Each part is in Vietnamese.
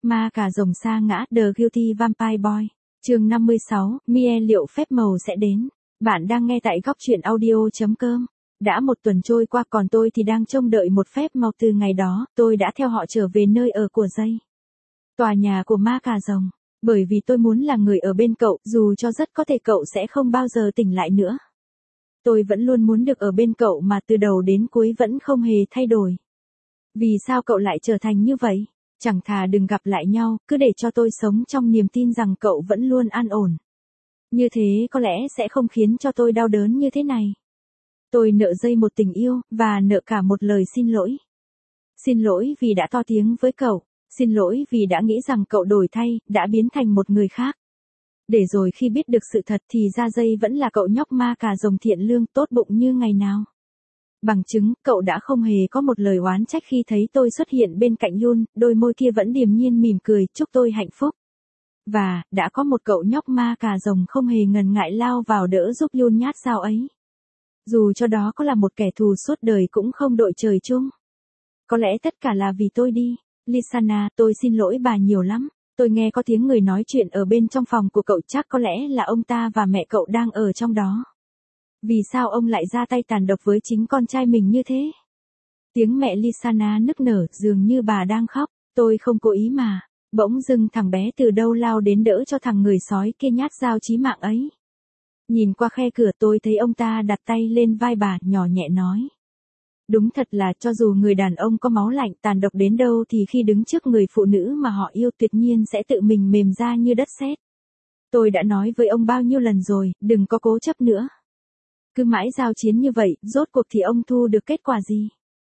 Ma cà rồng sa ngã, The Guilty Vampire Boy. Chương 56, Mie liệu phép màu sẽ đến. Bạn đang nghe tại góc truyện audio.com. Đã một tuần trôi qua, còn tôi thì đang trông đợi một phép màu. Từ ngày đó, tôi đã theo họ trở về nơi ở của Jay. Tòa nhà của ma cà rồng. Bởi vì tôi muốn là người ở bên cậu, dù cho rất có thể cậu sẽ không bao giờ tỉnh lại nữa. Tôi vẫn luôn muốn được ở bên cậu mà từ đầu đến cuối vẫn không hề thay đổi. Vì sao cậu lại trở thành như vậy? Chẳng thà đừng gặp lại nhau, cứ để cho tôi sống trong niềm tin rằng cậu vẫn luôn an ổn. Như thế có lẽ sẽ không khiến cho tôi đau đớn như thế này. Tôi nợ Jay một tình yêu, và nợ cả một lời xin lỗi. Xin lỗi vì đã to tiếng với cậu. Xin lỗi vì đã nghĩ rằng cậu đổi thay, đã biến thành một người khác. Để rồi khi biết được sự thật thì ra Jay vẫn là cậu nhóc ma cà rồng thiện lương, tốt bụng như ngày nào. Bằng chứng, cậu đã không hề có một lời oán trách khi thấy tôi xuất hiện bên cạnh Yun, đôi môi kia vẫn điềm nhiên mỉm cười, chúc tôi hạnh phúc. Và, đã có một cậu nhóc ma cà rồng không hề ngần ngại lao vào đỡ giúp Yun nhát dao ấy. Dù cho đó có là một kẻ thù suốt đời cũng không đội trời chung. Có lẽ tất cả là vì tôi đi. Lysana, tôi xin lỗi bà nhiều lắm. Tôi nghe có tiếng người nói chuyện ở bên trong phòng của cậu, chắc có lẽ là ông ta và mẹ cậu đang ở trong đó. Vì sao ông lại ra tay tàn độc với chính con trai mình như thế? Tiếng mẹ Lysana nức nở, dường như bà đang khóc. Tôi không cố ý mà. Bỗng dưng thằng bé từ đâu lao đến đỡ cho thằng người sói kia nhát dao chí mạng ấy. Nhìn qua khe cửa tôi thấy ông ta đặt tay lên vai bà, nhỏ nhẹ nói. Đúng thật là cho dù người đàn ông có máu lạnh tàn độc đến đâu thì khi đứng trước người phụ nữ mà họ yêu tuyệt nhiên sẽ tự mình mềm ra như đất sét. Tôi đã nói với ông bao nhiêu lần rồi, đừng có cố chấp nữa. Cứ mãi giao chiến như vậy, rốt cuộc thì ông thu được kết quả gì?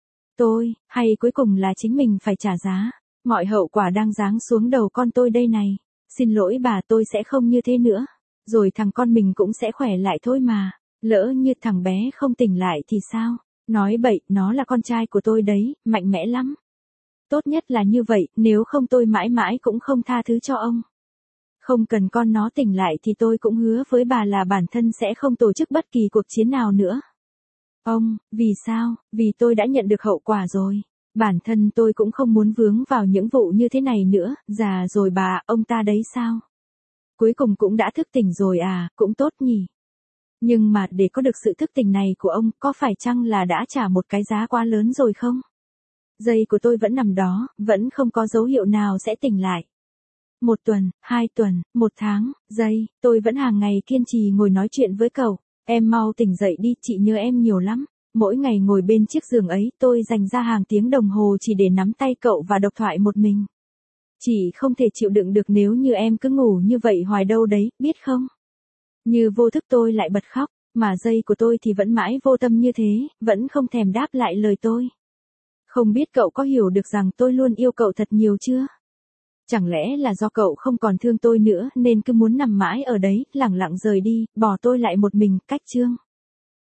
Hay cuối cùng là chính mình phải trả giá. Mọi hậu quả đang giáng xuống đầu con tôi đây này. Xin lỗi bà, tôi sẽ không như thế nữa. Rồi thằng con mình cũng sẽ khỏe lại thôi mà. Lỡ như thằng bé không tỉnh lại thì sao? Nói bậy, nó là con trai của tôi đấy, mạnh mẽ lắm. Tốt nhất là như vậy, nếu không tôi mãi mãi cũng không tha thứ cho ông. Không cần con nó tỉnh lại thì tôi cũng hứa với bà là bản thân sẽ không tổ chức bất kỳ cuộc chiến nào nữa. Ông, vì sao? Vì tôi đã nhận được hậu quả rồi. Bản thân tôi cũng không muốn vướng vào những vụ như thế này nữa. Già rồi bà, ông ta đấy sao? Cuối cùng cũng đã thức tỉnh rồi à, cũng tốt nhỉ. Nhưng mà để có được sự thức tỉnh này của ông, có phải chăng là đã trả một cái giá quá lớn rồi không? Jay của tôi vẫn nằm đó, vẫn không có dấu hiệu nào sẽ tỉnh lại. 1 tuần, 2 tuần, 1 tháng, Jay, tôi vẫn hàng ngày kiên trì ngồi nói chuyện với cậu. Em mau tỉnh dậy đi, chị nhớ em nhiều lắm. Mỗi ngày ngồi bên chiếc giường ấy, tôi dành ra hàng tiếng đồng hồ chỉ để nắm tay cậu và độc thoại một mình. Chị không thể chịu đựng được nếu như em cứ ngủ như vậy hoài đâu đấy, biết không? Như vô thức tôi lại bật khóc, mà Jay của tôi thì vẫn mãi vô tâm như thế, vẫn không thèm đáp lại lời tôi. Không biết cậu có hiểu được rằng tôi luôn yêu cậu thật nhiều chưa? Chẳng lẽ là do cậu không còn thương tôi nữa nên cứ muốn nằm mãi ở đấy, lẳng lặng rời đi, bỏ tôi lại một mình, cách chương.